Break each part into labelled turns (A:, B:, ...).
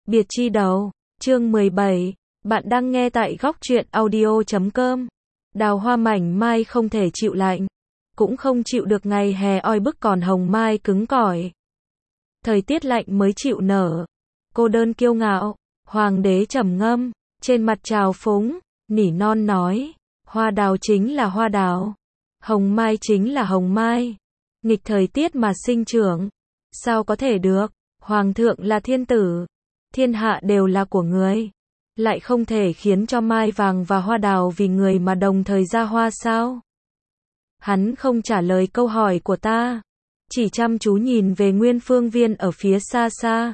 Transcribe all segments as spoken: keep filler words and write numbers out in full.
A: Biệt chi đầu, chương mười bảy, bạn đang nghe tại góc truyện audio chấm com. Đào hoa mảnh mai không thể chịu lạnh, cũng không chịu được ngày hè oi bức, còn hồng mai cứng cỏi. Thời tiết lạnh mới chịu nở. Cô đơn kiêu ngạo, hoàng đế trầm ngâm, trên mặt trào phúng, nỉ non nói, hoa đào chính là hoa đào, hồng mai chính là hồng mai. Nghịch thời tiết mà sinh trưởng, sao có thể được? Hoàng thượng là thiên tử, thiên hạ đều là của người, lại không thể khiến cho mai vàng và hoa đào vì người mà đồng thời ra hoa sao? Hắn không trả lời câu hỏi của ta, chỉ chăm chú nhìn về Nguyên Phương Viên ở phía xa xa.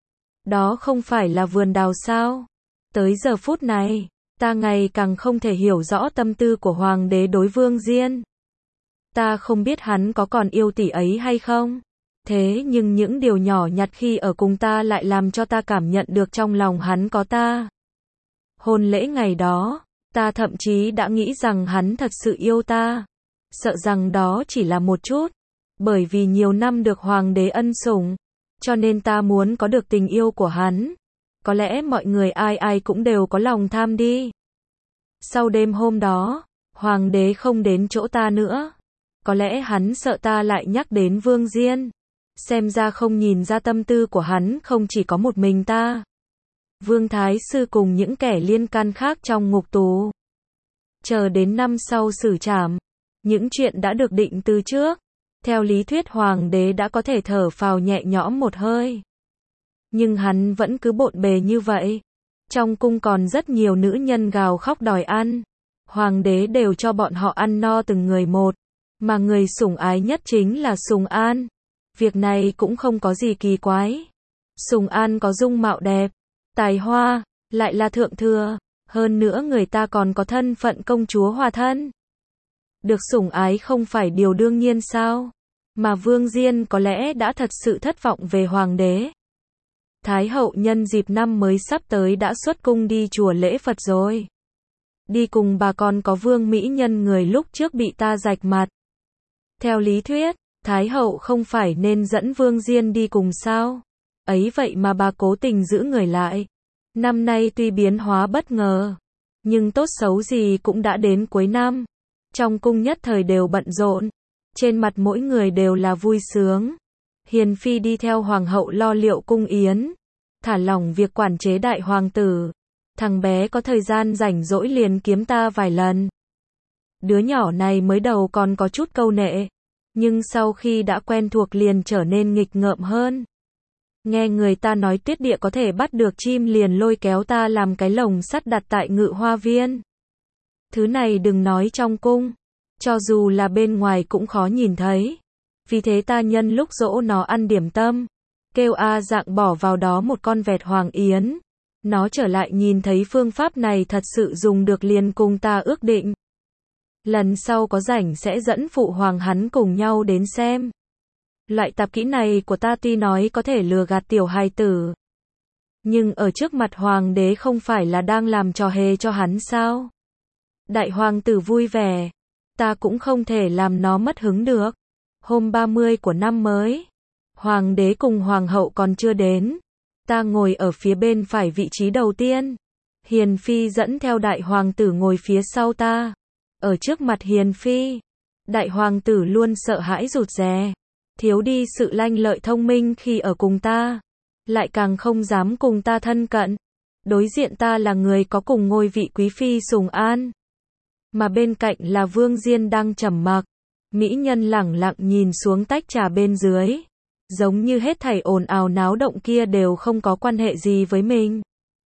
A: Đó không phải là vườn đào sao? Tới giờ phút này, ta ngày càng không thể hiểu rõ tâm tư của hoàng đế đối Vương Diên. Ta không biết hắn có còn yêu tỷ ấy hay không. Thế nhưng những điều nhỏ nhặt khi ở cùng ta lại làm cho ta cảm nhận được trong lòng hắn có ta. Hôn lễ ngày đó, ta thậm chí đã nghĩ rằng hắn thật sự yêu ta. Sợ rằng đó chỉ là một chút. Bởi vì nhiều năm được hoàng đế ân sủng, cho nên ta muốn có được tình yêu của hắn. Có lẽ mọi người ai ai cũng đều có lòng tham đi. Sau đêm hôm đó, hoàng đế không đến chỗ ta nữa. Có lẽ hắn sợ ta lại nhắc đến Vương Diên. Xem ra không nhìn ra tâm tư của hắn không chỉ có một mình ta. Vương Thái Sư cùng những kẻ liên can khác trong ngục tù. Chờ đến năm sau xử trảm, những chuyện đã được định từ trước. Theo lý thuyết hoàng đế đã có thể thở phào nhẹ nhõm một hơi. Nhưng hắn vẫn cứ bộn bề như vậy. Trong cung còn rất nhiều nữ nhân gào khóc đòi ăn. Hoàng đế đều cho bọn họ ăn no từng người một. Mà người sủng ái nhất chính là Sùng An. Việc này cũng không có gì kỳ quái. Sùng An có dung mạo đẹp, tài hoa, lại là thượng thừa. Hơn nữa người ta còn có thân phận công chúa hòa thân. Được sủng ái không phải điều đương nhiên sao? Mà Vương Diên có lẽ đã thật sự thất vọng về hoàng đế. Thái hậu nhân dịp năm mới sắp tới đã xuất cung đi chùa lễ Phật rồi. Đi cùng bà còn có Vương Mỹ Nhân người lúc trước bị ta rạch mặt. Theo lý thuyết, Thái hậu không phải nên dẫn Vương Diên đi cùng sao? Ấy vậy mà bà cố tình giữ người lại. Năm nay tuy biến hóa bất ngờ, nhưng tốt xấu gì cũng đã đến cuối năm. Trong cung nhất thời đều bận rộn. Trên mặt mỗi người đều là vui sướng. Hiền phi đi theo hoàng hậu lo liệu cung yến, thả lỏng việc quản chế đại hoàng tử. Thằng bé có thời gian rảnh rỗi liền kiếm ta vài lần. Đứa nhỏ này mới đầu còn có chút câu nệ, nhưng sau khi đã quen thuộc liền trở nên nghịch ngợm hơn. Nghe người ta nói tuyết địa có thể bắt được chim liền lôi kéo ta làm cái lồng sắt đặt tại Ngự Hoa Viên. Thứ này đừng nói trong cung, cho dù là bên ngoài cũng khó nhìn thấy. Vì thế ta nhân lúc dỗ nó ăn điểm tâm, kêu A Dạng bỏ vào đó một con vẹt hoàng yến. Nó trở lại nhìn thấy phương pháp này thật sự dùng được liền cùng ta ước định. Lần sau có rảnh sẽ dẫn phụ hoàng hắn cùng nhau đến xem. Loại tạp kỹ này của ta tuy nói có thể lừa gạt tiểu hài tử, nhưng ở trước mặt hoàng đế không phải là đang làm trò hề cho hắn sao? Đại hoàng tử vui vẻ, ta cũng không thể làm nó mất hứng được. Hôm ba mươi của năm mới, hoàng đế cùng hoàng hậu còn chưa đến. Ta ngồi ở phía bên phải vị trí đầu tiên. Hiền phi dẫn theo đại hoàng tử ngồi phía sau ta. Ở trước mặt hiền phi, đại hoàng tử luôn sợ hãi rụt rè, thiếu đi sự lanh lợi thông minh khi ở cùng ta, lại càng không dám cùng ta thân cận. Đối diện ta là người có cùng ngôi vị quý phi Sùng An, mà bên cạnh là Vương Diên đang trầm mặc. Mỹ nhân lẳng lặng nhìn xuống tách trà bên dưới, giống như hết thảy ồn ào náo động kia đều không có quan hệ gì với mình.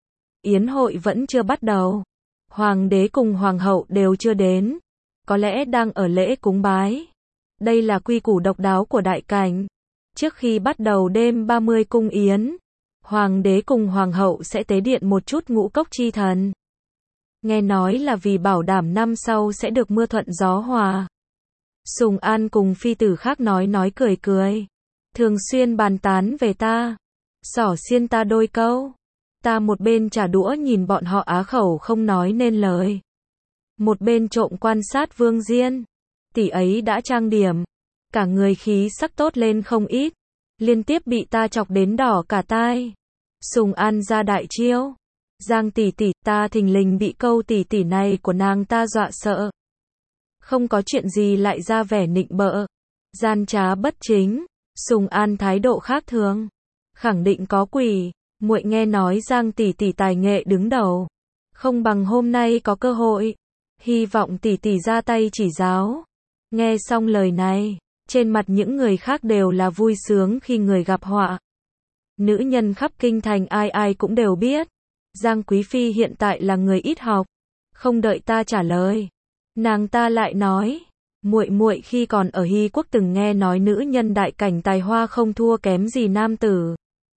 A: Yến hội vẫn chưa bắt đầu. Hoàng đế cùng hoàng hậu đều chưa đến. Có lẽ đang ở lễ cúng bái. Đây là quy củ độc đáo của đại cảnh. Trước khi bắt đầu đêm ba mươi cung yến, hoàng đế cùng hoàng hậu sẽ tế điện một chút ngũ cốc chi thần. Nghe nói là vì bảo đảm năm sau sẽ được mưa thuận gió hòa. Sùng An cùng phi tử khác nói nói cười cười, thường xuyên bàn tán về ta, xỏ xiên ta đôi câu. Ta một bên trả đũa nhìn bọn họ á khẩu không nói nên lời, một bên trộm quan sát Vương Diên. Tỷ ấy đã trang điểm, cả người khí sắc tốt lên không ít, liên tiếp bị ta chọc đến đỏ cả tai. Sùng An ra đại chiêu. Giang tỷ tỷ, ta thình lình bị câu tỷ tỷ này của nàng ta dọa sợ. Không có chuyện gì lại ra vẻ nịnh bợ, gian trá bất chính. Sùng An thái độ khác thường, khẳng định có quỷ. Muội nghe nói Giang tỷ tỷ tài nghệ đứng đầu, không bằng hôm nay có cơ hội, hy vọng tỷ tỷ ra tay chỉ giáo. Nghe xong lời này, trên mặt những người khác đều là vui sướng khi người gặp họa. Nữ nhân khắp kinh thành ai ai cũng đều biết, Giang Quý Phi hiện tại là người ít học. Không đợi ta trả lời, nàng ta lại nói, muội muội khi còn ở Hy Quốc từng nghe nói nữ nhân đại cảnh tài hoa không thua kém gì nam tử.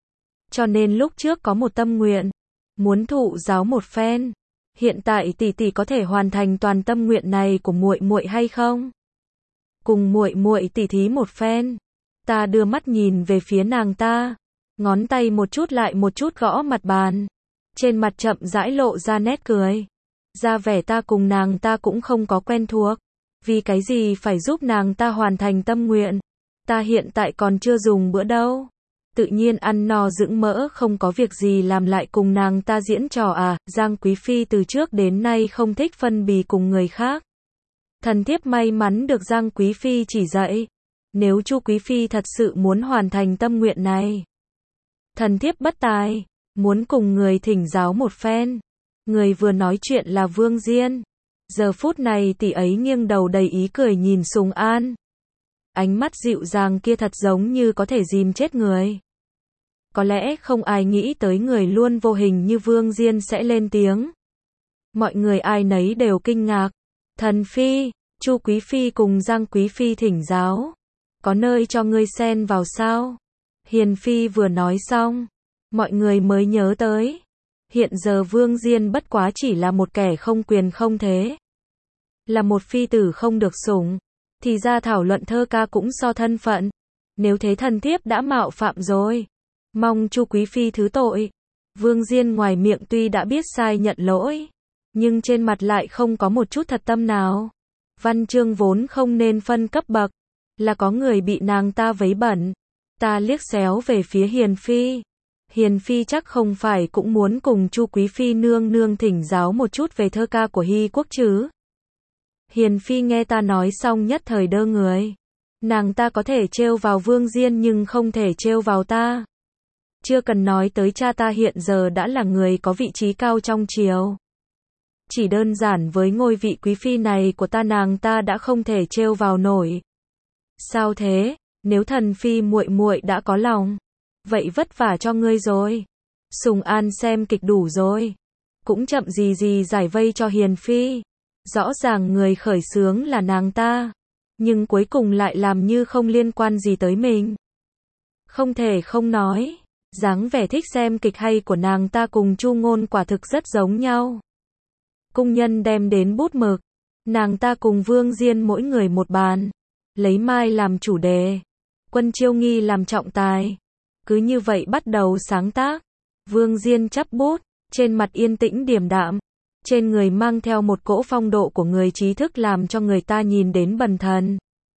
A: Cho nên lúc trước có một tâm nguyện, muốn thụ giáo một phen. Hiện tại tỷ tỷ có thể hoàn thành toàn tâm nguyện này của muội muội hay không? Cùng muội muội tỉ thí một phen. Ta đưa mắt nhìn về phía nàng ta, ngón tay một chút lại một chút gõ mặt bàn, trên mặt chậm rãi lộ ra nét cười. Ra vẻ ta cùng nàng ta cũng không có quen thuộc, vì cái gì phải giúp nàng ta hoàn thành tâm nguyện? Ta hiện tại còn chưa dùng bữa đâu. Tự nhiên ăn no dưỡng mỡ không có việc gì làm lại cùng nàng ta diễn trò à? Giang Quý Phi từ trước đến nay không thích phân bì cùng người khác. Thần thiếp may mắn được Giang Quý Phi chỉ dạy. Nếu Chu Quý Phi thật sự muốn hoàn thành tâm nguyện này, thần thiếp bất tài, muốn cùng người thỉnh giáo một phen. Người vừa nói chuyện là Vương Diên. Giờ phút này tỷ ấy nghiêng đầu đầy ý cười nhìn Sùng An. Ánh mắt dịu dàng kia thật giống như có thể dìm chết người. Có lẽ không ai nghĩ tới người luôn vô hình như Vương Diên sẽ lên tiếng. Mọi người ai nấy đều kinh ngạc. Thần Phi, Chu Quý Phi cùng Giang Quý Phi thỉnh giáo. Có nơi cho ngươi xen vào sao? Hiền Phi vừa nói xong, mọi người mới nhớ tới. Hiện giờ Vương Diên bất quá chỉ là một kẻ không quyền không thế. Là một phi tử không được sủng. Thì ra thảo luận thơ ca cũng so thân phận. Nếu thế thần thiếp đã mạo phạm rồi, mong Chu Quý Phi thứ tội. Vương Diên ngoài miệng tuy đã biết sai nhận lỗi, nhưng trên mặt lại không có một chút thật tâm nào. Văn chương vốn không nên phân cấp bậc, là có người bị nàng ta vấy bẩn. Ta liếc xéo về phía Hiền Phi. Hiền Phi chắc không phải cũng muốn cùng Chu Quý Phi nương nương thỉnh giáo một chút về thơ ca của Hy Quốc chứ? Hiền Phi nghe ta nói xong nhất thời đơ người. Nàng ta có thể trêu vào Vương Diên nhưng không thể trêu vào ta. Chưa cần nói tới cha ta hiện giờ đã là người có vị trí cao trong triều. Chỉ đơn giản với ngôi vị quý phi này của ta nàng ta đã không thể trêu vào nổi. Sao thế? Nếu thần phi muội muội đã có lòng, vậy vất vả cho ngươi rồi. Sùng An xem kịch đủ rồi, cũng chậm gì gì giải vây cho Hiền Phi. Rõ ràng người khởi xướng là nàng ta, nhưng cuối cùng lại làm như không liên quan gì tới mình. Không thể không nói, dáng vẻ thích xem kịch hay của nàng ta cùng Chu Ngôn quả thực rất giống nhau. Cung nhân đem đến bút mực, nàng ta cùng Vương Diên mỗi người một bàn, lấy Mai làm chủ đề, Quân Chiêu Nghi làm trọng tài. Cứ như vậy bắt đầu sáng tác. Vương Diên chắp bút, trên mặt yên tĩnh điềm đạm, trên người mang theo một cỗ phong độ của người trí thức làm cho người ta nhìn đến bần thần.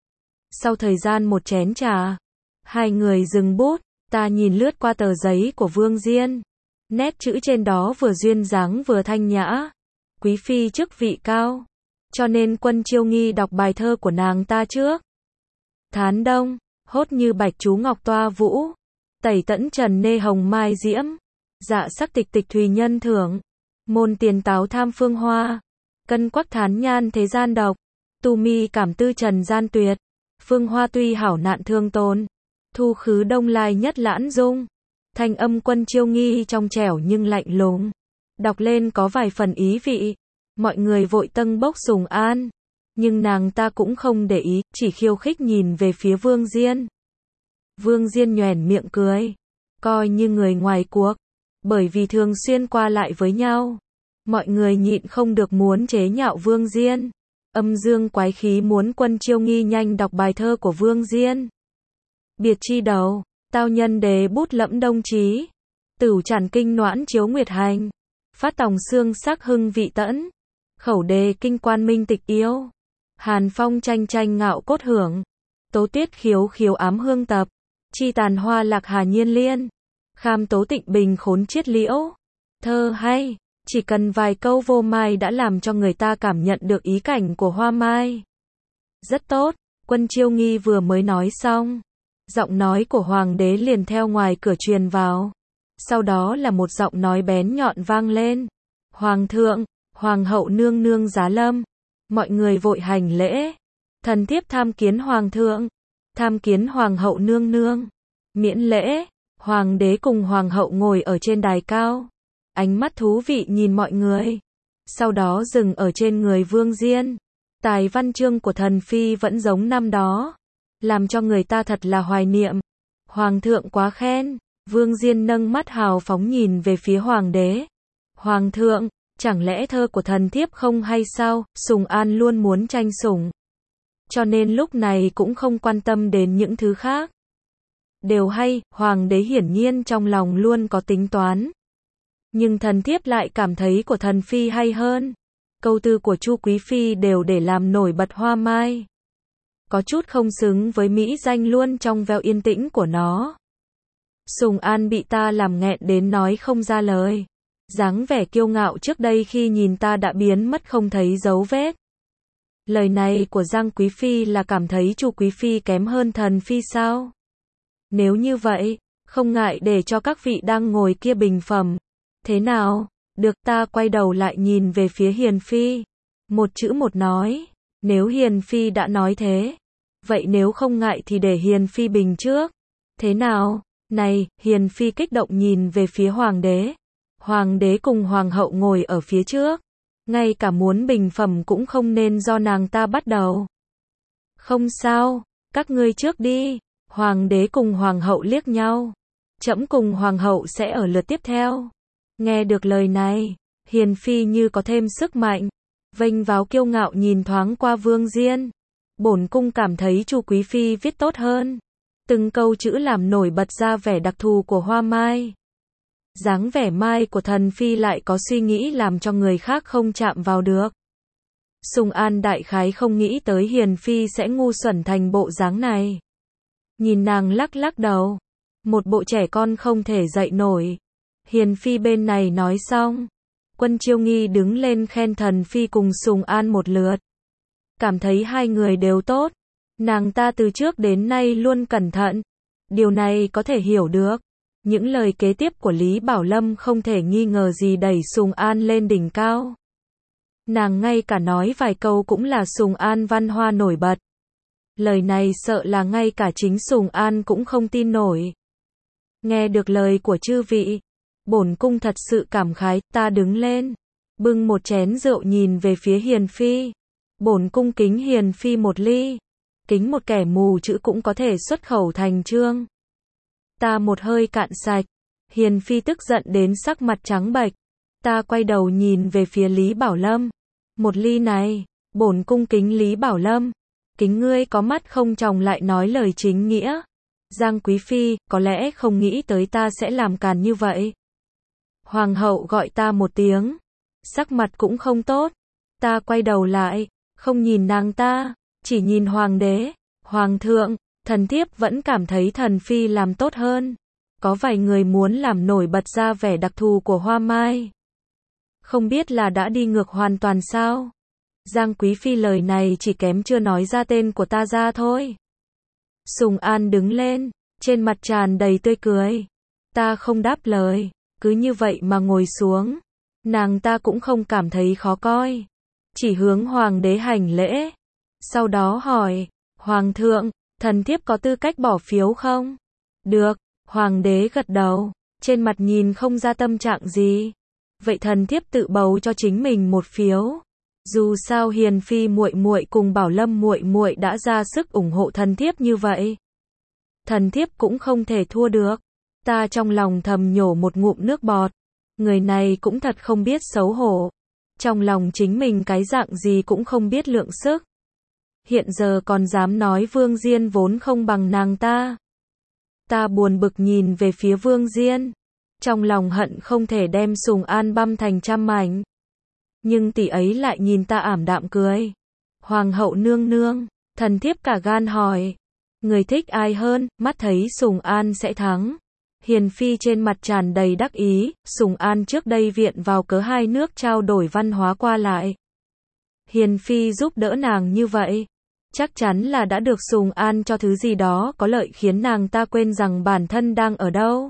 A: Sau thời gian một chén trà, hai người dừng bút, ta nhìn lướt qua tờ giấy của Vương Diên. Nét chữ trên đó vừa duyên dáng vừa thanh nhã. Quý phi chức vị cao, cho nên Quân Chiêu Nghi đọc bài thơ của nàng ta trước. Thán đông, hốt như bạch chú ngọc toa vũ, tẩy tẫn trần nê hồng mai diễm, dạ sắc tịch tịch thùy nhân thưởng, môn tiền táo tham phương hoa, cân quắc thán nhan thế gian độc, tu mi cảm tư trần gian tuyệt, phương hoa tuy hảo nạn thương tồn, thu khứ đông lai nhất lãn dung. Thanh âm Quân Chiêu Nghi trong trẻo nhưng lạnh lùng, đọc lên có vài phần ý vị. Mọi người vội tâng bốc Sùng An, nhưng nàng ta cũng không để ý, chỉ khiêu khích nhìn về phía Vương Diên. Vương Diên nhoẻn miệng cười, coi như người ngoài cuộc, bởi vì thường xuyên qua lại với nhau, mọi người nhịn không được muốn chế nhạo Vương Diên. Âm dương quái khí muốn Quân Chiêu Nghi nhanh đọc bài thơ của Vương Diên. Biệt chi đầu, tao nhân đề bút lẫm đông chí, tửu tràn kinh noãn chiếu nguyệt hành, phát tòng xương sắc hưng vị tẫn, khẩu đề kinh quan minh tịch yếu, hàn phong tranh tranh ngạo cốt hưởng, tố tiết khiếu khiếu ám hương tập, chi tàn hoa lạc hà nhiên liên. Kham tố tịnh bình khốn chiết liễu. Thơ hay, chỉ cần vài câu vô mai đã làm cho người ta cảm nhận được ý cảnh của hoa mai. Rất tốt, Quân Chiêu Nghi vừa mới nói xong. Giọng nói của hoàng đế liền theo ngoài cửa truyền vào. Sau đó là một giọng nói bén nhọn vang lên. Hoàng thượng, hoàng hậu nương nương giá lâm. Mọi người vội hành lễ. Thần thiếp tham kiến hoàng thượng. Tham kiến hoàng hậu nương nương. Miễn lễ. Hoàng đế cùng hoàng hậu ngồi ở trên đài cao. Ánh mắt thú vị nhìn mọi người. Sau đó dừng ở trên người Vương Diên. Tài văn chương của thần phi vẫn giống năm đó. Làm cho người ta thật là hoài niệm. Hoàng thượng quá khen. Vương Diên nâng mắt hào phóng nhìn về phía hoàng đế. Hoàng thượng, chẳng lẽ thơ của thần thiếp không hay sao? Sùng An luôn muốn tranh sủng. Cho nên lúc này cũng không quan tâm đến những thứ khác. Đều hay, hoàng đế hiển nhiên trong lòng luôn có tính toán. Nhưng thần thiếp lại cảm thấy của thần phi hay hơn. Câu tư của Chu Quý Phi đều để làm nổi bật hoa mai. Có chút không xứng với mỹ danh luôn trong veo yên tĩnh của nó. Sùng An bị ta làm nghẹn đến nói không ra lời. Dáng vẻ kiêu ngạo trước đây khi nhìn ta đã biến mất không thấy dấu vết. Lời này của Giang Quý Phi là cảm thấy Chu Quý Phi kém hơn thần phi sao? Nếu như vậy, không ngại để cho các vị đang ngồi kia bình phẩm. Thế nào? Được, ta quay đầu lại nhìn về phía Hiền Phi. Một chữ một nói. Nếu Hiền Phi đã nói thế. Vậy nếu không ngại thì để Hiền Phi bình trước. Thế nào? Này, Hiền Phi kích động nhìn về phía hoàng đế. Hoàng đế cùng hoàng hậu ngồi ở phía trước. Ngay cả muốn bình phẩm cũng không nên do nàng ta bắt đầu. Không sao, các ngươi trước đi. Hoàng đế cùng hoàng hậu liếc nhau. Trẫm cùng hoàng hậu sẽ ở lượt tiếp theo. Nghe được lời này, Hiền Phi như có thêm sức mạnh. Vênh váo kiêu ngạo nhìn thoáng qua Vương Diên. Bổn cung cảm thấy Chu Quý Phi viết tốt hơn. Từng câu chữ làm nổi bật ra vẻ đặc thù của hoa mai. Dáng vẻ mai của thần phi lại có suy nghĩ làm cho người khác không chạm vào được. Sùng An đại khái không nghĩ tới Hiền Phi sẽ ngu xuẩn thành bộ dáng này. Nhìn nàng lắc lắc đầu. Một bộ trẻ con không thể dậy nổi. Hiền Phi bên này nói xong. Quân Chiêu Nghi đứng lên khen thần phi cùng Sùng An một lượt. Cảm thấy hai người đều tốt. Nàng ta từ trước đến nay luôn cẩn thận. Điều này có thể hiểu được. Những lời kế tiếp của Lý Bảo Lâm không thể nghi ngờ gì đẩy Sùng An lên đỉnh cao. Nàng ngay cả nói vài câu cũng là Sùng An văn hoa nổi bật. Lời này sợ là ngay cả chính Sùng An cũng không tin nổi. Nghe được lời của chư vị, bổn cung thật sự cảm khái, ta đứng lên, bưng một chén rượu nhìn về phía Hiền Phi. Bổn cung kính Hiền Phi một ly. Kính một kẻ mù chữ cũng có thể xuất khẩu thành chương. Ta một hơi cạn sạch. Hiền Phi tức giận đến sắc mặt trắng bệch. Ta quay đầu nhìn về phía Lý Bảo Lâm. Một ly này, bổn cung kính Lý Bảo Lâm. Kính ngươi có mắt không tròng lại nói lời chính nghĩa. Giang Quý Phi, có lẽ không nghĩ tới ta sẽ làm càn như vậy. Hoàng hậu gọi ta một tiếng. Sắc mặt cũng không tốt. Ta quay đầu lại, không nhìn nàng ta, chỉ nhìn hoàng đế. Hoàng thượng, thần thiếp vẫn cảm thấy thần phi làm tốt hơn. Có vài người muốn làm nổi bật ra vẻ đặc thù của hoa mai. Không biết là đã đi ngược hoàn toàn sao? Giang Quý Phi lời này chỉ kém chưa nói ra tên của ta ra thôi. Sùng An đứng lên, trên mặt tràn đầy tươi cười. Ta không đáp lời, cứ như vậy mà ngồi xuống. Nàng ta cũng không cảm thấy khó coi. Chỉ hướng hoàng đế hành lễ. Sau đó hỏi, Hoàng thượng, thần thiếp có tư cách bỏ phiếu không? Được, hoàng đế gật đầu, trên mặt nhìn không ra tâm trạng gì. Vậy thần thiếp tự bầu cho chính mình một phiếu. Dù sao Hiền Phi muội muội cùng Bảo Lâm muội muội đã ra sức ủng hộ thần thiếp như vậy. Thần thiếp cũng không thể thua được. Ta trong lòng thầm nhổ một ngụm nước bọt. Người này cũng thật không biết xấu hổ. Trong lòng chính mình cái dạng gì cũng không biết lượng sức. Hiện giờ còn dám nói Vương Diên vốn không bằng nàng ta. Ta buồn bực nhìn về phía Vương Diên. Trong lòng hận không thể đem Sùng An băm thành trăm mảnh. Nhưng tỷ ấy lại nhìn ta ảm đạm cười. Hoàng hậu nương nương, thần thiếp cả gan hỏi. Người thích ai hơn, mắt thấy Sùng An sẽ thắng. Hiền phi trên mặt tràn đầy đắc ý, Sùng An trước đây viện vào cớ hai nước trao đổi văn hóa qua lại. Hiền phi giúp đỡ nàng như vậy, chắc chắn là đã được Sùng An cho thứ gì đó có lợi khiến nàng ta quên rằng bản thân đang ở đâu.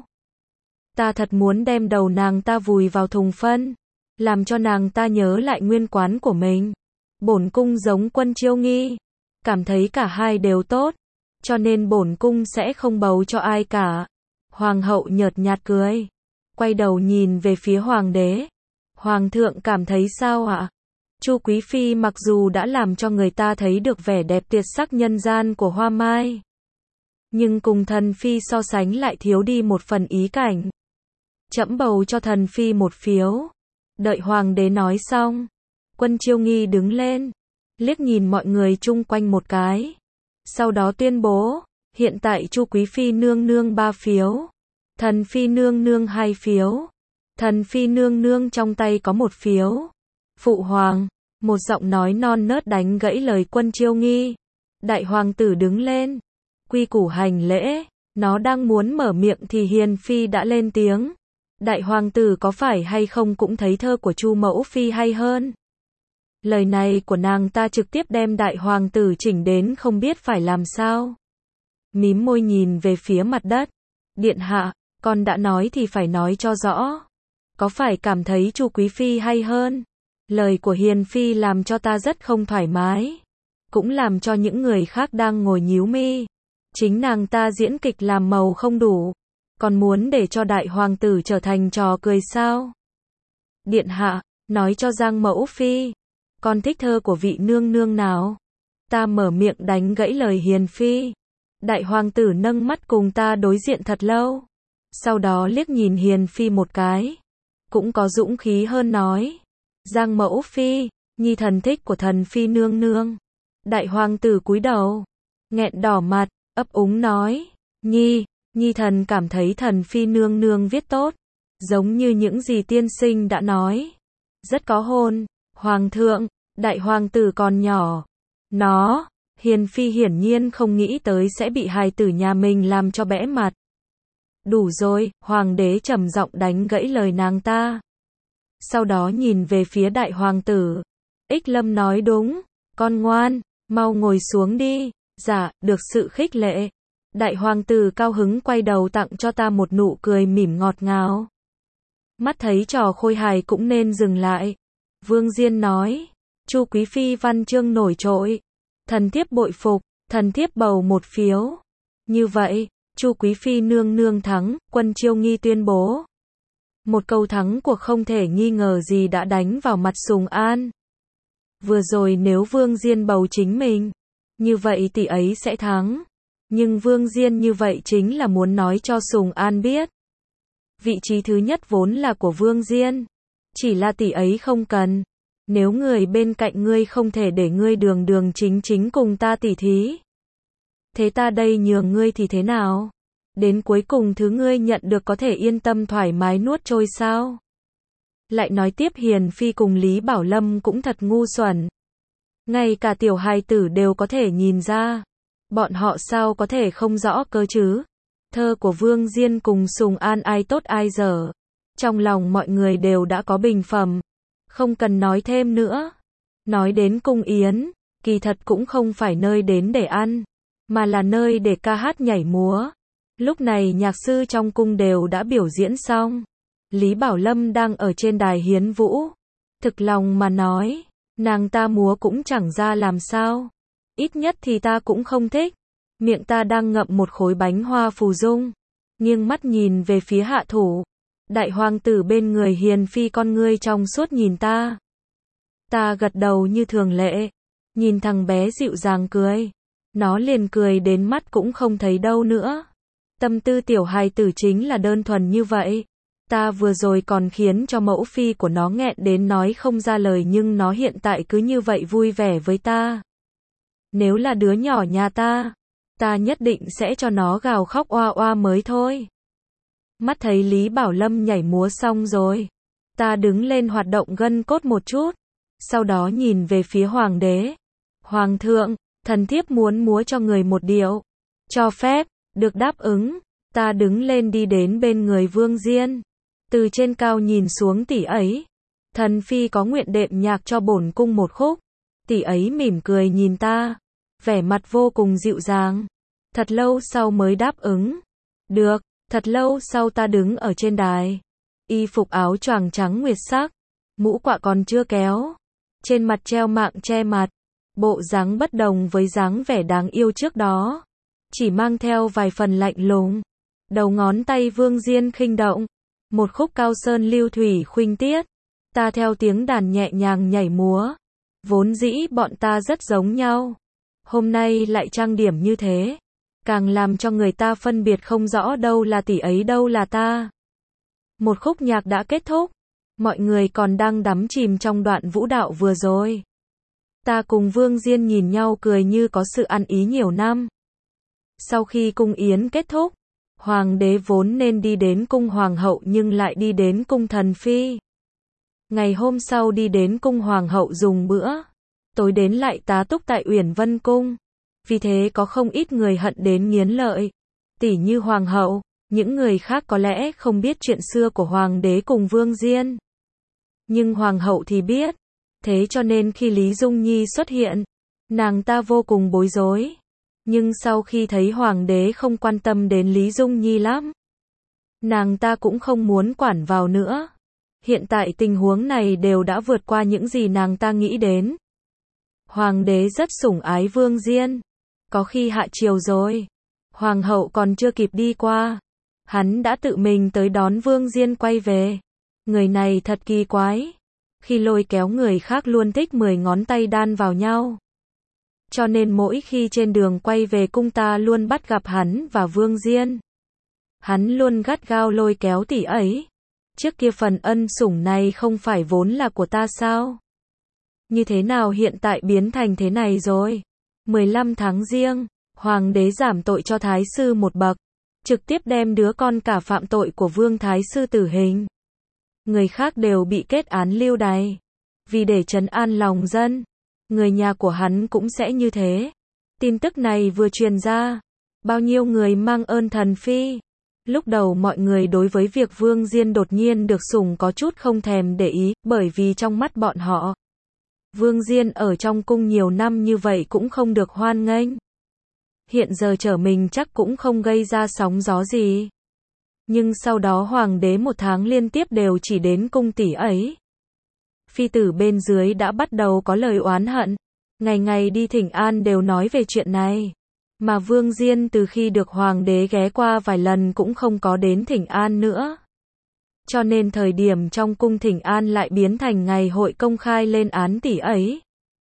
A: Ta thật muốn đem đầu nàng ta vùi vào thùng phân, làm cho nàng ta nhớ lại nguyên quán của mình. Bổn cung giống Quân Chiêu Nghi, cảm thấy cả hai đều tốt, cho nên bổn cung sẽ không bầu cho ai cả. Hoàng hậu nhợt nhạt cười, quay đầu nhìn về phía hoàng đế. Hoàng thượng cảm thấy sao ạ? Chu quý phi mặc dù đã làm cho người ta thấy được vẻ đẹp tuyệt sắc nhân gian của Hoa Mai, nhưng cùng thần phi so sánh lại thiếu đi một phần ý cảnh. Trẫm bầu cho thần phi một phiếu. Đợi hoàng đế nói xong, Quân Chiêu Nghi đứng lên, liếc nhìn mọi người chung quanh một cái, sau đó tuyên bố, hiện tại Chu quý phi nương nương ba phiếu, thần phi nương nương hai phiếu, thần phi nương nương trong tay có một phiếu. Phụ hoàng, một giọng nói non nớt đánh gãy lời Quân Chiêu Nghi. Đại hoàng tử đứng lên, quy củ hành lễ, nó đang muốn mở miệng thì Hiền phi đã lên tiếng. Đại hoàng tử có phải hay không cũng thấy thơ của Chu mẫu phi hay hơn. Lời này của nàng ta trực tiếp đem đại hoàng tử chỉnh đến không biết phải làm sao. Mím môi nhìn về phía mặt đất. Điện hạ, con đã nói thì phải nói cho rõ. Có phải cảm thấy Chu quý phi hay hơn? Lời của Hiền phi làm cho ta rất không thoải mái, cũng làm cho những người khác đang ngồi nhíu mi. Chính nàng ta diễn kịch làm màu không đủ, còn muốn để cho đại hoàng tử trở thành trò cười sao? Điện hạ, nói cho Giang mẫu phi, con thích thơ của vị nương nương nào? Ta mở miệng đánh gãy lời Hiền phi. Đại hoàng tử nâng mắt cùng ta đối diện thật lâu, sau đó liếc nhìn Hiền phi một cái, cũng có dũng khí hơn nói. Giang mẫu phi, nhi thần thích của thần phi nương nương. Đại hoàng tử cúi đầu, nghẹn đỏ mặt, ấp úng nói, nhi, nhi thần cảm thấy thần phi nương nương viết tốt, giống như những gì tiên sinh đã nói, rất có hồn. Hoàng thượng, đại hoàng tử còn nhỏ, nó, Hiền phi hiển nhiên không nghĩ tới sẽ bị hài tử nhà mình làm cho bẽ mặt. Đủ rồi, hoàng đế trầm giọng đánh gãy lời nàng ta. Sau đó nhìn về phía đại hoàng tử. Ích Lâm nói đúng, con ngoan, mau ngồi xuống đi. Dạ, được sự khích lệ. Đại hoàng tử cao hứng quay đầu tặng cho ta một nụ cười mỉm ngọt ngào. Mắt thấy trò khôi hài cũng nên dừng lại. Vương Diên nói, Chu quý phi văn chương nổi trội, thần thiếp bội phục, thần thiếp bầu một phiếu. Như vậy, Chu quý phi nương nương thắng, Quân Chiêu Nghi tuyên bố. Một câu thắng cuộc không thể nghi ngờ gì đã đánh vào mặt Sùng An. Vừa rồi nếu Vương Diên bầu chính mình, như vậy tỷ ấy sẽ thắng. Nhưng Vương Diên như vậy chính là muốn nói cho Sùng An biết. Vị trí thứ nhất vốn là của Vương Diên. Chỉ là tỷ ấy không cần. Nếu người bên cạnh ngươi không thể để ngươi đường đường chính chính cùng ta tỉ thí, thế ta đây nhường ngươi thì thế nào? Đến cuối cùng thứ ngươi nhận được có thể yên tâm thoải mái nuốt trôi sao? Lại nói tiếp Hiền phi cùng Lý Bảo Lâm cũng thật ngu xuẩn. Ngay cả tiểu hài tử đều có thể nhìn ra. Bọn họ sao có thể không rõ cơ chứ? Thơ của Vương Diên cùng Sùng An ai tốt ai dở. Trong lòng mọi người đều đã có bình phẩm. Không cần nói thêm nữa. Nói đến cung yến, kỳ thật cũng không phải nơi đến để ăn, mà là nơi để ca hát nhảy múa. Lúc này nhạc sư trong cung đều đã biểu diễn xong. Lý Bảo Lâm đang ở trên đài hiến vũ. Thực lòng mà nói, nàng ta múa cũng chẳng ra làm sao. Ít nhất thì ta cũng không thích. Miệng ta đang ngậm một khối bánh hoa phù dung, nghiêng mắt nhìn về phía hạ thủ. Đại hoàng tử bên người Hiền phi con ngươi trong suốt nhìn ta. Ta gật đầu như thường lệ. Nhìn thằng bé dịu dàng cười. Nó liền cười đến mắt cũng không thấy đâu nữa. Tâm tư tiểu hài tử chính là đơn thuần như vậy. Ta vừa rồi còn khiến cho mẫu phi của nó nghẹn đến nói không ra lời, nhưng nó hiện tại cứ như vậy vui vẻ với ta. Nếu là đứa nhỏ nhà ta, ta nhất định sẽ cho nó gào khóc oa oa mới thôi. Mắt thấy Lý Bảo Lâm nhảy múa xong rồi, ta đứng lên hoạt động gân cốt một chút, sau đó nhìn về phía hoàng đế. Hoàng thượng, thần thiếp muốn múa cho người một điệu. Cho phép, được đáp ứng. Ta đứng lên đi đến bên người Vương Diên. Từ trên cao nhìn xuống tỷ ấy. Thần phi có nguyện đệm nhạc cho bổn cung một khúc. Tỷ ấy mỉm cười nhìn ta. Vẻ mặt vô cùng dịu dàng. Thật lâu sau mới đáp ứng. Được, thật lâu sau ta đứng ở trên đài. Y phục áo choàng trắng nguyệt sắc. Mũ quạ còn chưa kéo. Trên mặt treo mạng che mặt. Bộ dáng bất đồng với dáng vẻ đáng yêu trước đó. Chỉ mang theo vài phần lạnh lùng. Đầu ngón tay Vương Diên khinh động. Một khúc cao sơn lưu thủy khuynh tiết. Ta theo tiếng đàn nhẹ nhàng nhảy múa. Vốn dĩ bọn ta rất giống nhau. Hôm nay lại trang điểm như thế. Càng làm cho người ta phân biệt không rõ đâu là tỷ ấy đâu là ta. Một khúc nhạc đã kết thúc. Mọi người còn đang đắm chìm trong đoạn vũ đạo vừa rồi. Ta cùng Vương Diên nhìn nhau cười như có sự ăn ý nhiều năm. Sau khi cung yến kết thúc, hoàng đế vốn nên đi đến cung hoàng hậu nhưng lại đi đến cung thần phi. Ngày hôm sau đi đến cung hoàng hậu dùng bữa, tối đến lại tá túc tại Uyển Vân cung. Vì thế có không ít người hận đến nghiến lợi. Tỉ như hoàng hậu, những người khác có lẽ không biết chuyện xưa của hoàng đế cùng Vương Diên. Nhưng hoàng hậu thì biết. Thế cho nên khi Lý Dung Nhi xuất hiện, nàng ta vô cùng bối rối. Nhưng sau khi thấy hoàng đế không quan tâm đến Lý Dung Nhi lắm, nàng ta cũng không muốn quản vào nữa. Hiện tại tình huống này đều đã vượt qua những gì nàng ta nghĩ đến. Hoàng đế rất sủng ái Vương Diên. Có khi hạ triều rồi, hoàng hậu còn chưa kịp đi qua, hắn đã tự mình tới đón Vương Diên quay về. Người này thật kỳ quái. Khi lôi kéo người khác luôn thích mười ngón tay đan vào nhau. Cho nên mỗi khi trên đường quay về cung ta luôn bắt gặp hắn và Vương Diên. Hắn luôn gắt gao lôi kéo tỷ ấy. Trước kia phần ân sủng này không phải vốn là của ta sao? Như thế nào hiện tại biến thành thế này rồi? mười lăm tháng Giêng, hoàng đế giảm tội cho thái sư một bậc, trực tiếp đem đứa con cả phạm tội của Vương thái sư tử hình. Người khác đều bị kết án lưu đày. Vì để trấn an lòng dân, người nhà của hắn cũng sẽ như thế. Tin tức này vừa truyền ra, bao nhiêu người mang ơn thần phi. Lúc đầu mọi người đối với việc Vương Diên đột nhiên được sủng có chút không thèm để ý, bởi vì trong mắt bọn họ, Vương Diên ở trong cung nhiều năm như vậy cũng không được hoan nghênh. Hiện giờ trở mình chắc cũng không gây ra sóng gió gì. Nhưng sau đó hoàng đế một tháng liên tiếp đều chỉ đến cung tỷ ấy. Phi tử bên dưới đã bắt đầu có lời oán hận. Ngày ngày đi thỉnh an đều nói về chuyện này. Mà Vương Diên từ khi được hoàng đế ghé qua vài lần cũng không có đến thỉnh an nữa. Cho nên thời điểm trong cung thỉnh an lại biến thành ngày hội công khai lên án tỷ ấy.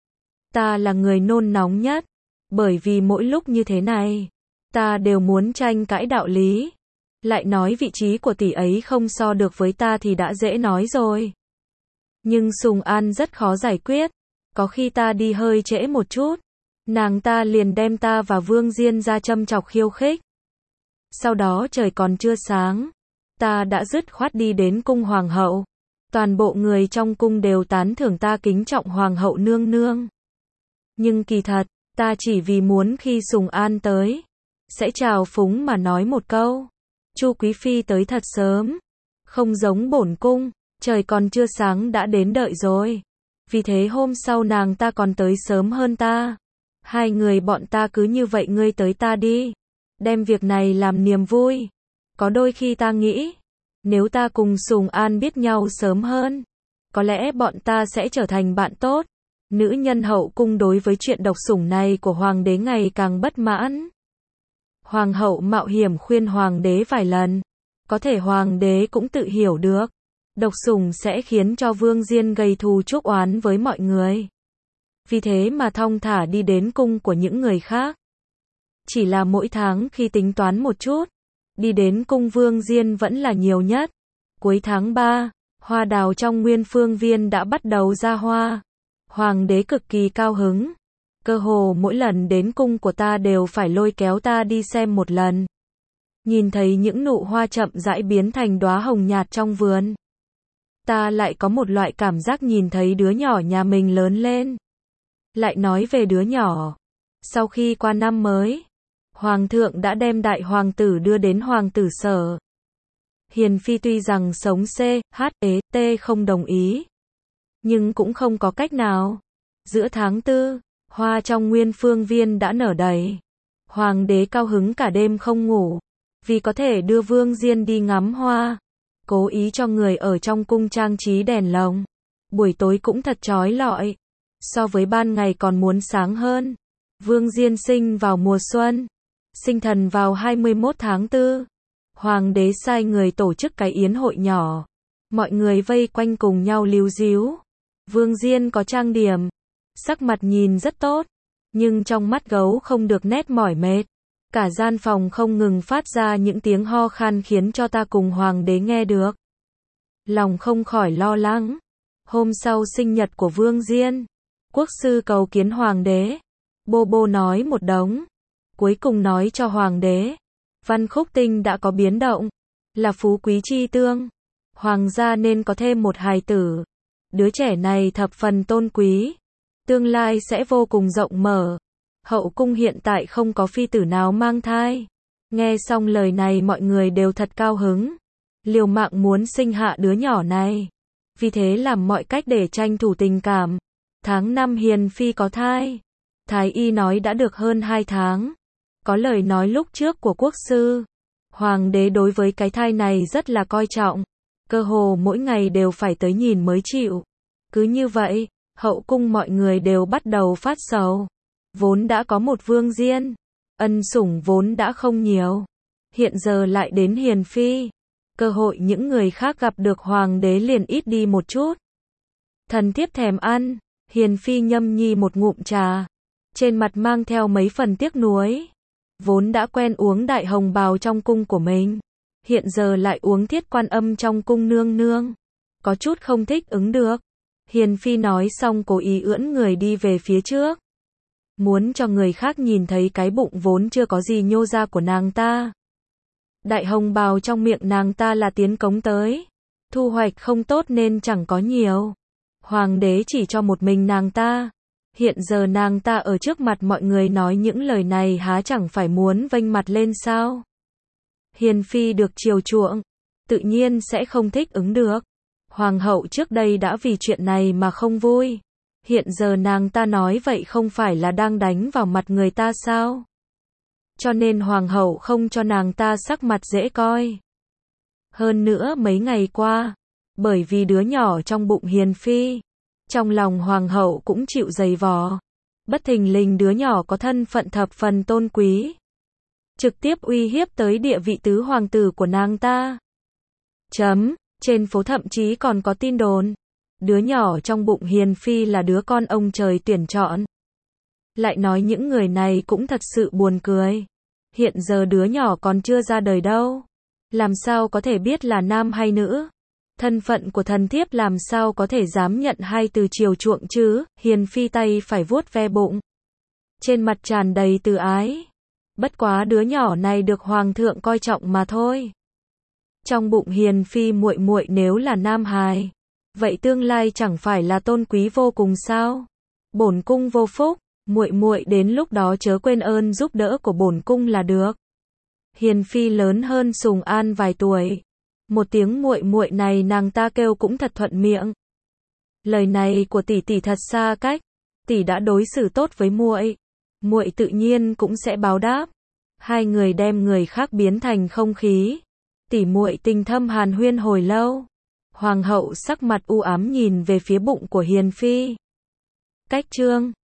A: Ta là người nôn nóng nhất. Bởi vì mỗi lúc như thế này, ta đều muốn tranh cãi đạo lý. Lại nói vị trí của tỷ ấy không so được với ta thì đã dễ nói rồi. Nhưng sủng an rất khó giải quyết. Có khi ta đi hơi trễ một chút, nàng ta liền đem ta và Vương Diên ra châm chọc khiêu khích. Sau đó trời còn chưa sáng, ta đã dứt khoát đi đến cung hoàng hậu. Toàn bộ người trong cung đều tán thưởng ta kính trọng hoàng hậu nương nương. Nhưng kỳ thật, ta chỉ vì muốn khi sủng an tới, sẽ chào phúng mà nói một câu. Chu quý phi tới thật sớm, không giống bổn cung, trời còn chưa sáng đã đến đợi rồi. Vì thế hôm sau nàng ta còn tới sớm hơn ta. Hai người bọn ta cứ như vậy ngươi tới ta đi, đem việc này làm niềm vui. Có đôi khi ta nghĩ, nếu ta cùng Sùng An biết nhau sớm hơn, có lẽ bọn ta sẽ trở thành bạn tốt. Nữ nhân hậu cung đối với chuyện độc sủng này của hoàng đế ngày càng bất mãn. Hoàng hậu mạo hiểm khuyên hoàng đế vài lần, có thể hoàng đế cũng tự hiểu được, độc sủng sẽ khiến cho Vương Diên gây thù chuốc oán với mọi người. Vì thế mà thong thả đi đến cung của những người khác. Chỉ là mỗi tháng khi tính toán một chút, đi đến cung Vương Diên vẫn là nhiều nhất. Cuối tháng ba, hoa đào trong Nguyên Phương Viên đã bắt đầu ra hoa. Hoàng đế cực kỳ cao hứng. Cơ hồ mỗi lần đến cung của ta đều phải lôi kéo ta đi xem một lần. Nhìn thấy những nụ hoa chậm rãi biến thành đóa hồng nhạt trong vườn, ta lại có một loại cảm giác nhìn thấy đứa nhỏ nhà mình lớn lên. Lại nói về đứa nhỏ, sau khi qua năm mới, Hoàng thượng đã đem đại hoàng tử đưa đến hoàng tử sở. Hiền phi tuy rằng sống C, H, E, T không đồng ý, nhưng cũng không có cách nào. Giữa tháng tư, hoa trong Nguyên Phương Viên đã nở đầy. Hoàng đế cao hứng cả đêm không ngủ, vì có thể đưa Vương Diên đi ngắm hoa. Cố ý cho người ở trong cung trang trí đèn lồng. Buổi tối cũng thật chói lọi, so với ban ngày còn muốn sáng hơn. Vương Diên sinh vào mùa xuân, sinh thần vào hai mươi mốt tháng tư. Hoàng đế sai người tổ chức cái yến hội nhỏ. Mọi người vây quanh cùng nhau líu díu. Vương Diên có trang điểm, sắc mặt nhìn rất tốt, nhưng trong mắt gấu không được nét mỏi mệt. Cả gian phòng không ngừng phát ra những tiếng ho khan khiến cho ta cùng hoàng đế nghe được. Lòng không khỏi lo lắng. Hôm sau sinh nhật của Vương Diên, quốc sư cầu kiến hoàng đế. Bô bô nói một đống, cuối cùng nói cho hoàng đế, Văn Khúc Tinh đã có biến động, là phú quý chi tương. Hoàng gia nên có thêm một hài tử. Đứa trẻ này thập phần tôn quý, tương lai sẽ vô cùng rộng mở. Hậu cung hiện tại không có phi tử nào mang thai. Nghe xong lời này mọi người đều thật cao hứng, liều mạng muốn sinh hạ đứa nhỏ này. Vì thế làm mọi cách để tranh thủ tình cảm. Tháng năm Hiền phi có thai. Thái y nói đã được hơn hai tháng. Có lời nói lúc trước của quốc sư. Hoàng đế đối với cái thai này rất là coi trọng. Cơ hồ mỗi ngày đều phải tới nhìn mới chịu. Cứ như vậy, hậu cung mọi người đều bắt đầu phát sầu. Vốn đã có một Vương Diên, ân sủng vốn đã không nhiều. Hiện giờ lại đến Hiền phi. Cơ hội những người khác gặp được hoàng đế liền ít đi một chút. Thần thiếp thèm ăn. Hiền phi nhâm nhi một ngụm trà, trên mặt mang theo mấy phần tiếc nuối. Vốn đã quen uống đại hồng bào trong cung của mình, hiện giờ lại uống thiết quan âm trong cung nương nương. Có chút không thích ứng được. Hiền phi nói xong cố ý ưỡn người đi về phía trước. Muốn cho người khác nhìn thấy cái bụng vốn chưa có gì nhô ra của nàng ta. Đại hồng bào trong miệng nàng ta là tiến cống tới. Thu hoạch không tốt nên chẳng có nhiều. Hoàng đế chỉ cho một mình nàng ta. Hiện giờ nàng ta ở trước mặt mọi người nói những lời này há chẳng phải muốn vênh mặt lên sao? Hiền phi được chiều chuộng, tự nhiên sẽ không thích ứng được. Hoàng hậu trước đây đã vì chuyện này mà không vui. Hiện giờ nàng ta nói vậy không phải là đang đánh vào mặt người ta sao? Cho nên hoàng hậu không cho nàng ta sắc mặt dễ coi. Hơn nữa mấy ngày qua, bởi vì đứa nhỏ trong bụng Hiền phi, trong lòng hoàng hậu cũng chịu dày vò. Bất thình lình đứa nhỏ có thân phận thập phần tôn quý, trực tiếp uy hiếp tới địa vị tứ hoàng tử của nàng ta. Chấm, trên phố thậm chí còn có tin đồn, đứa nhỏ trong bụng Hiền phi là đứa con ông trời tuyển chọn. Lại nói những người này cũng thật sự buồn cười. Hiện giờ đứa nhỏ còn chưa ra đời đâu, làm sao có thể biết là nam hay nữ? Thân phận của thần thiếp làm sao có thể dám nhận hai từ chiều chuộng chứ? Hiền phi tay phải vuốt ve bụng, trên mặt tràn đầy từ ái. Bất quá đứa nhỏ này được hoàng thượng coi trọng mà thôi. Trong bụng Hiền phi muội muội nếu là nam hài, vậy tương lai chẳng phải là tôn quý vô cùng sao? Bổn cung vô phúc, muội muội đến lúc đó chớ quên ơn giúp đỡ của bổn cung là được. Hiền phi lớn hơn Sùng An vài tuổi. Một tiếng muội muội này nàng ta kêu cũng thật thuận miệng. Lời này của tỷ tỷ thật xa cách. Tỷ đã đối xử tốt với muội, muội tự nhiên cũng sẽ báo đáp. Hai người đem người khác biến thành không khí. Tỷ muội tình thâm hàn huyên hồi lâu. Hoàng hậu sắc mặt u ám nhìn về phía bụng của Hiền phi. Cách chương